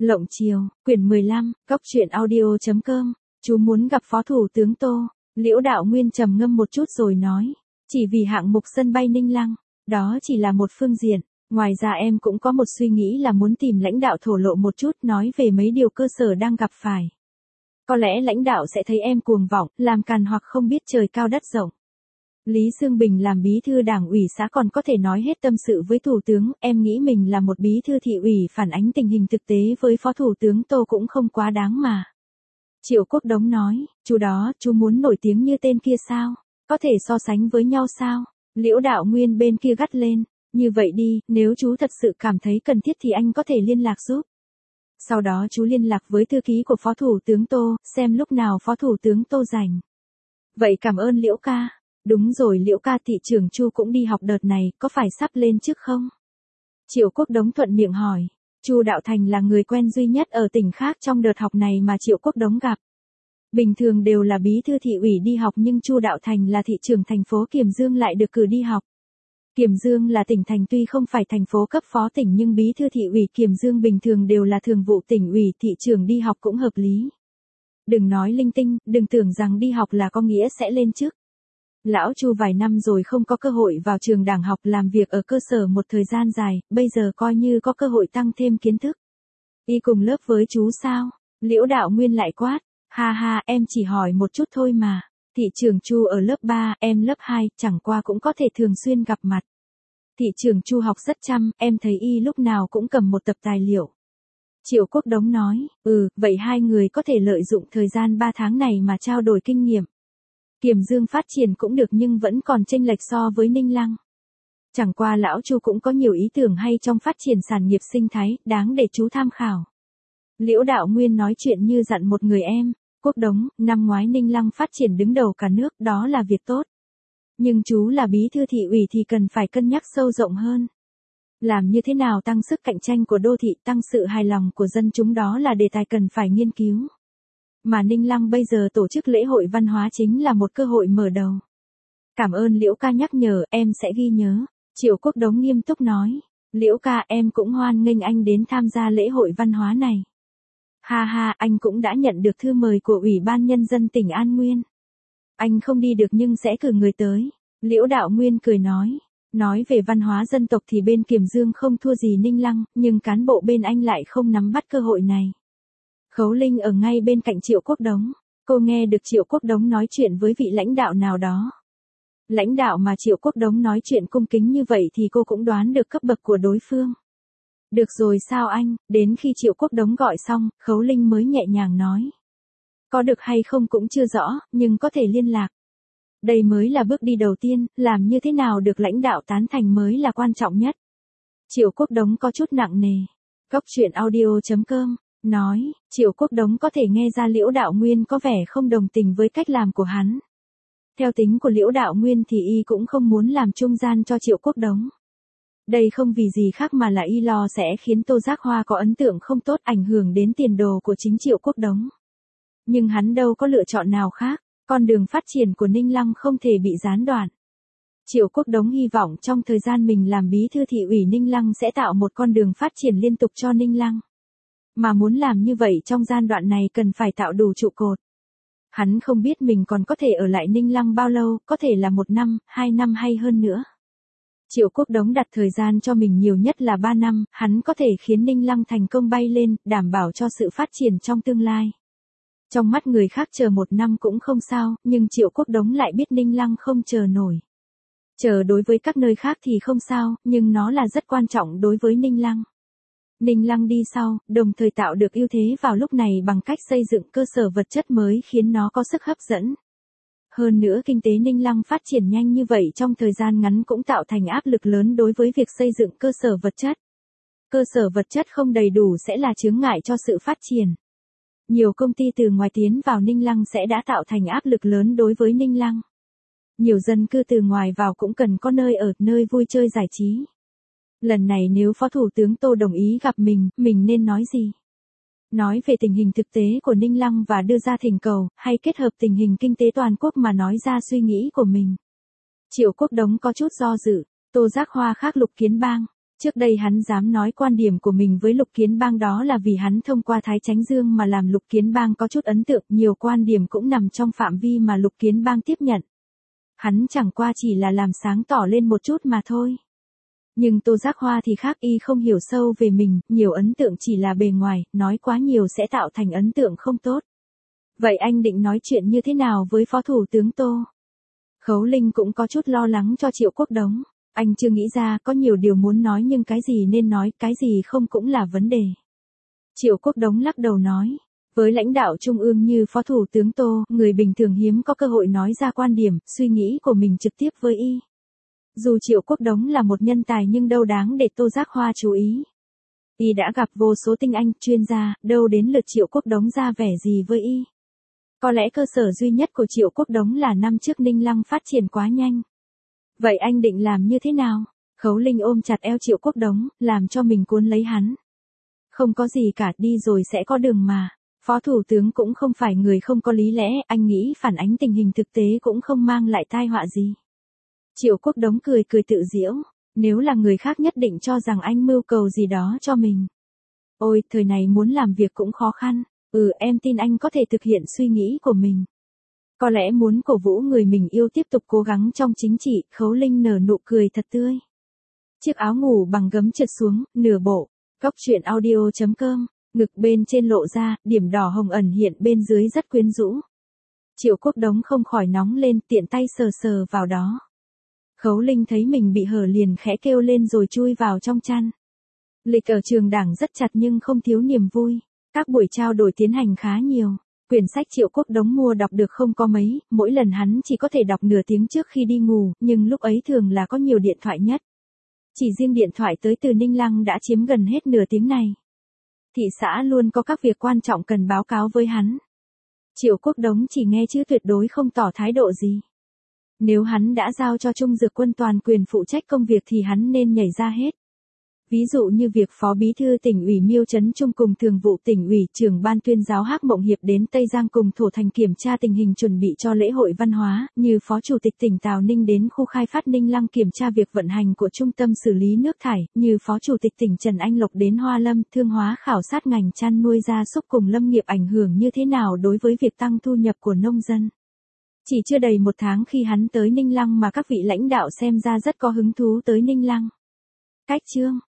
Lộng Chiều, quyển 15, Cóc truyện audio.com. Chú muốn gặp Phó Thủ tướng Tô. Liễu Đạo Nguyên trầm ngâm một chút rồi nói. Chỉ vì hạng mục sân bay Ninh Lăng, đó chỉ là một phương diện. Ngoài ra em cũng có một suy nghĩ là muốn tìm lãnh đạo thổ lộ một chút, nói về mấy điều cơ sở đang gặp phải. Có lẽ lãnh đạo sẽ thấy em cuồng vọng, làm càn hoặc không biết trời cao đất rộng. Lý Sương Bình làm bí thư đảng ủy xã còn có thể nói hết tâm sự với thủ tướng, em nghĩ mình là một bí thư thị ủy phản ánh tình hình thực tế với phó thủ tướng Tô cũng không quá đáng mà. Triệu Quốc Đống nói, chú đó, chú muốn nổi tiếng như tên kia sao? Có thể so sánh với nhau sao? Liễu Đạo Nguyên bên kia gắt lên, như vậy đi, nếu chú thật sự cảm thấy cần thiết thì anh có thể liên lạc giúp. Sau đó chú liên lạc với thư ký của phó thủ tướng Tô, xem lúc nào phó thủ tướng Tô rảnh. Vậy cảm ơn Liễu ca. Đúng rồi Liễu ca, thị trưởng Chu cũng đi học đợt này, có phải sắp lên chức không? Triệu Quốc Đống thuận miệng hỏi. Chu Đạo Thành là người quen duy nhất ở tỉnh khác trong đợt học này mà Triệu Quốc Đống gặp. Bình thường đều là bí thư thị ủy đi học nhưng Chu Đạo Thành là thị trưởng thành phố Kiềm Dương lại được cử đi học. Kiềm Dương là tỉnh thành tuy không phải thành phố cấp phó tỉnh nhưng bí thư thị ủy Kiềm Dương bình thường đều là thường vụ tỉnh ủy, thị trưởng đi học cũng hợp lý. Đừng nói linh tinh, đừng tưởng rằng đi học là có nghĩa sẽ lên chức. Lão Chu vài năm rồi không có cơ hội vào trường đảng học, làm việc ở cơ sở một thời gian dài, bây giờ coi như có cơ hội tăng thêm kiến thức. Y cùng lớp với chú sao? Liễu Đạo Nguyên lại quát. Ha ha, em chỉ hỏi một chút thôi mà. Thị trưởng Chu ở lớp 3, em lớp 2, chẳng qua cũng có thể thường xuyên gặp mặt. Thị trưởng Chu học rất chăm, em thấy y lúc nào cũng cầm một tập tài liệu. Triệu Quốc Đống nói, vậy hai người có thể lợi dụng thời gian 3 tháng này mà trao đổi kinh nghiệm. Kiềm Dương phát triển cũng được nhưng vẫn còn chênh lệch so với Ninh Lăng. Chẳng qua lão Chu cũng có nhiều ý tưởng hay trong phát triển sản nghiệp sinh thái, đáng để chú tham khảo. Liễu Đạo Nguyên nói chuyện như dặn một người em. Quốc Đống, năm ngoái Ninh Lăng phát triển đứng đầu cả nước, đó là việc tốt. Nhưng chú là bí thư thị ủy thì cần phải cân nhắc sâu rộng hơn. Làm như thế nào tăng sức cạnh tranh của đô thị, tăng sự hài lòng của dân chúng, đó là đề tài cần phải nghiên cứu. Mà Ninh Lăng bây giờ tổ chức lễ hội văn hóa chính là một cơ hội mở đầu. Cảm ơn Liễu ca nhắc nhở, em sẽ ghi nhớ. Triệu Quốc Đống nghiêm túc nói. Liễu ca, em cũng hoan nghênh anh đến tham gia lễ hội văn hóa này. Ha ha, anh cũng đã nhận được thư mời của Ủy ban Nhân dân tỉnh An Nguyên. Anh không đi được nhưng sẽ cử người tới. Liễu Đạo Nguyên cười nói. Nói về văn hóa dân tộc thì bên Kiềm Dương không thua gì Ninh Lăng, nhưng cán bộ bên anh lại không nắm bắt cơ hội này. Khấu Linh ở ngay bên cạnh Triệu Quốc Đống. Cô nghe được Triệu Quốc Đống nói chuyện với vị lãnh đạo nào đó. Lãnh đạo mà Triệu Quốc Đống nói chuyện cung kính như vậy thì cô cũng đoán được cấp bậc của đối phương. Được rồi sao anh, đến khi Triệu Quốc Đống gọi xong, Khấu Linh mới nhẹ nhàng nói. Có được hay không cũng chưa rõ, nhưng có thể liên lạc. Đây mới là bước đi đầu tiên, làm như thế nào được lãnh đạo tán thành mới là quan trọng nhất. Triệu Quốc Đống có chút nặng nề. Cóc truyện audio.com nói, Triệu Quốc Đống có thể nghe ra Liễu Đạo Nguyên có vẻ không đồng tình với cách làm của hắn. Theo tính của Liễu Đạo Nguyên thì y cũng không muốn làm trung gian cho Triệu Quốc Đống. Đây không vì gì khác mà là y lo sẽ khiến Tô Giác Hoa có ấn tượng không tốt, ảnh hưởng đến tiền đồ của chính Triệu Quốc Đống. Nhưng hắn đâu có lựa chọn nào khác, con đường phát triển của Ninh Lăng không thể bị gián đoạn. Triệu Quốc Đống hy vọng trong thời gian mình làm bí thư thị ủy Ninh Lăng sẽ tạo một con đường phát triển liên tục cho Ninh Lăng. Mà muốn làm như vậy trong giai đoạn này cần phải tạo đủ trụ cột. Hắn không biết mình còn có thể ở lại Ninh Lăng bao lâu, có thể là 1 năm, 2 năm hay hơn nữa. Triệu Quốc Đống đặt thời gian cho mình nhiều nhất là 3 năm, hắn có thể khiến Ninh Lăng thành công bay lên, đảm bảo cho sự phát triển trong tương lai. Trong mắt người khác chờ 1 năm cũng không sao, nhưng Triệu Quốc Đống lại biết Ninh Lăng không chờ nổi. Chờ đối với các nơi khác thì không sao, nhưng nó là rất quan trọng đối với Ninh Lăng. Ninh Lăng đi sau, đồng thời tạo được ưu thế vào lúc này bằng cách xây dựng cơ sở vật chất mới khiến nó có sức hấp dẫn. Hơn nữa kinh tế Ninh Lăng phát triển nhanh như vậy trong thời gian ngắn cũng tạo thành áp lực lớn đối với việc xây dựng cơ sở vật chất. Cơ sở vật chất không đầy đủ sẽ là chướng ngại cho sự phát triển. Nhiều công ty từ ngoài tiến vào Ninh Lăng sẽ đã tạo thành áp lực lớn đối với Ninh Lăng. Nhiều dân cư từ ngoài vào cũng cần có nơi ở, nơi vui chơi giải trí. Lần này nếu Phó Thủ tướng Tô đồng ý gặp mình nên nói gì? Nói về tình hình thực tế của Ninh Lăng và đưa ra thỉnh cầu, hay kết hợp tình hình kinh tế toàn quốc mà nói ra suy nghĩ của mình? Triệu Quốc Đống có chút do dự. Tô Giác Hoa khác Lục Kiến Bang. Trước đây hắn dám nói quan điểm của mình với Lục Kiến Bang đó là vì hắn thông qua Thái Chánh Dương mà làm Lục Kiến Bang có chút ấn tượng, nhiều quan điểm cũng nằm trong phạm vi mà Lục Kiến Bang tiếp nhận. Hắn chẳng qua chỉ là làm sáng tỏ lên một chút mà thôi. Nhưng Tô Giác Hoa thì khác, y không hiểu sâu về mình, nhiều ấn tượng chỉ là bề ngoài, nói quá nhiều sẽ tạo thành ấn tượng không tốt. Vậy anh định nói chuyện như thế nào với Phó Thủ tướng Tô? Khấu Linh cũng có chút lo lắng cho Triệu Quốc Đống. Anh chưa nghĩ ra, có nhiều điều muốn nói nhưng cái gì nên nói, cái gì không cũng là vấn đề. Triệu Quốc Đống lắc đầu nói, với lãnh đạo trung ương như Phó Thủ tướng Tô, người bình thường hiếm có cơ hội nói ra quan điểm, suy nghĩ của mình trực tiếp với y. Dù Triệu Quốc Đống là một nhân tài nhưng đâu đáng để Tô Giác Hoa chú ý. Y đã gặp vô số tinh anh, chuyên gia, đâu đến lượt Triệu Quốc Đống ra vẻ gì với y. Có lẽ cơ sở duy nhất của Triệu Quốc Đống là năm trước Ninh Lăng phát triển quá nhanh. Vậy anh định làm như thế nào? Khấu Linh ôm chặt eo Triệu Quốc Đống, làm cho mình cuốn lấy hắn. Không có gì cả, đi rồi sẽ có đường mà. Phó Thủ tướng cũng không phải người không có lý lẽ, anh nghĩ phản ánh tình hình thực tế cũng không mang lại tai họa gì. Triệu Quốc Đống cười cười tự giễu, nếu là người khác nhất định cho rằng anh mưu cầu gì đó cho mình. Ôi, thời này muốn làm việc cũng khó khăn, em tin anh có thể thực hiện suy nghĩ của mình. Có lẽ muốn cổ vũ người mình yêu tiếp tục cố gắng trong chính trị, Khấu Linh nở nụ cười thật tươi. Chiếc áo ngủ bằng gấm trượt xuống, nửa bộ, góc truyện audio.com, ngực bên trên lộ ra, điểm đỏ hồng ẩn hiện bên dưới rất quyến rũ. Triệu Quốc Đống không khỏi nóng lên, tiện tay sờ sờ vào đó. Khấu Linh thấy mình bị hở liền khẽ kêu lên rồi chui vào trong chăn. Lịch ở trường đảng rất chặt nhưng không thiếu niềm vui. Các buổi trao đổi tiến hành khá nhiều. Quyển sách Triệu Quốc Đống mua đọc được không có mấy, mỗi lần hắn chỉ có thể đọc nửa tiếng trước khi đi ngủ, nhưng lúc ấy thường là có nhiều điện thoại nhất. Chỉ riêng điện thoại tới từ Ninh Lăng đã chiếm gần hết nửa tiếng này. Thị xã luôn có các việc quan trọng cần báo cáo với hắn. Triệu Quốc Đống chỉ nghe chứ tuyệt đối không tỏ thái độ gì. Nếu hắn đã giao cho Trung Dược Quân toàn quyền phụ trách công việc thì hắn nên nhảy ra hết. Ví dụ như việc Phó Bí thư Tỉnh ủy Miêu Trấn Trung cùng Thường vụ Tỉnh ủy, Trưởng ban Tuyên giáo Hắc Mộng Hiệp đến Tây Giang cùng Thổ Thành kiểm tra tình hình chuẩn bị cho lễ hội văn hóa, như Phó Chủ tịch tỉnh Tào Ninh đến khu khai phát Ninh Lăng kiểm tra việc vận hành của Trung tâm xử lý nước thải, như Phó Chủ tịch tỉnh Trần Anh Lộc đến Hoa Lâm, Thương Hóa khảo sát ngành chăn nuôi gia súc cùng lâm nghiệp ảnh hưởng như thế nào đối với việc tăng thu nhập của nông dân. Chỉ chưa đầy một tháng khi hắn tới Ninh Lăng mà các vị lãnh đạo xem ra rất có hứng thú tới Ninh Lăng. Cách chương